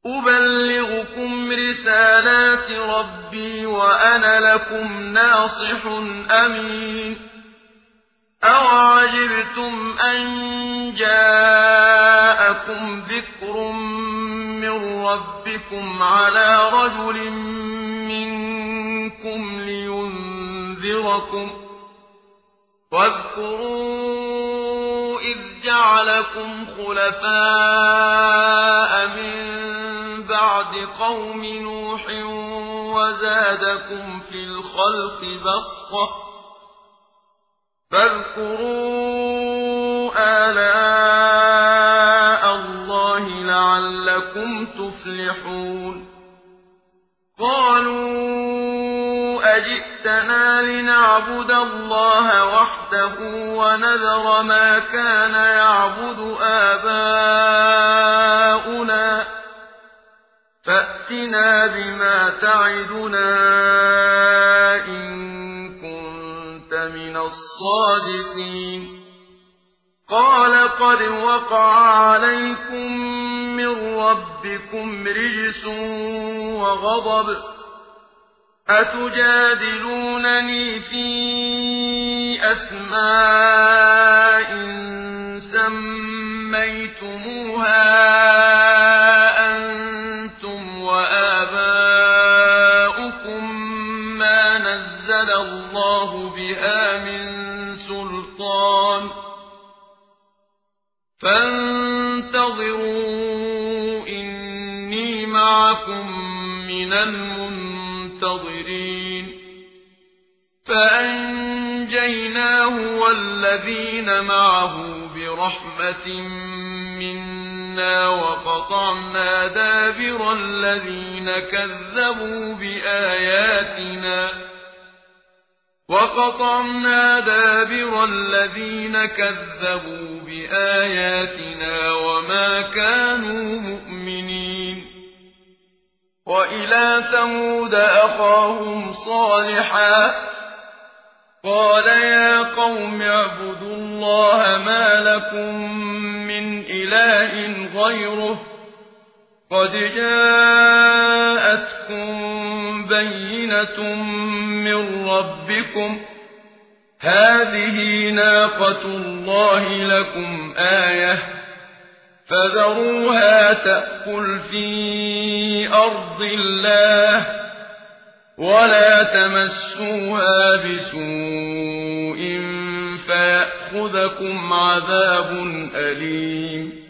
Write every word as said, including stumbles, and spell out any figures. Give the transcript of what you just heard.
أبلغكم رسالات ربي وأنا لكم ناصح أمين أوعجبتم أن جاءكم ذكر من ربكم على رجل منكم لينذركم واذكروا إذ جعلكم خلفاء من بعد قوم نوح وزادكم في الخلق بسطة فاذكروا آلاء الله لعلكم تفلحون قالوا أجئتنا لنعبد الله وحده ونذر ما كان يعبد آباؤنا فأتنا بما تعدنا إن كنت من الصادقين قال قد وقع عليكم من ربكم رجس وغضب أتجادلونني في أسماء سميتموها أنتم وآباؤكم ما نزل الله بها من سلطان فانتظروا إني معكم من المنتظرين فأنجيناه والذين معه برحمة منا وقطعنا دابر الذين كذبوا بآياتنا وقطعنا دابر الذين كذبوا بآياتنا وما كانوا مؤمنين وإلى ثمود أخاهم صالحا قال يا قوم اعبدوا الله ما لكم من إله غيره قد جاءتكم بينة من ربكم هذه ناقة الله لكم آية فذروها تأكل في أرض الله ولا تمسوها بسوء فيأخذكم عذاب أليم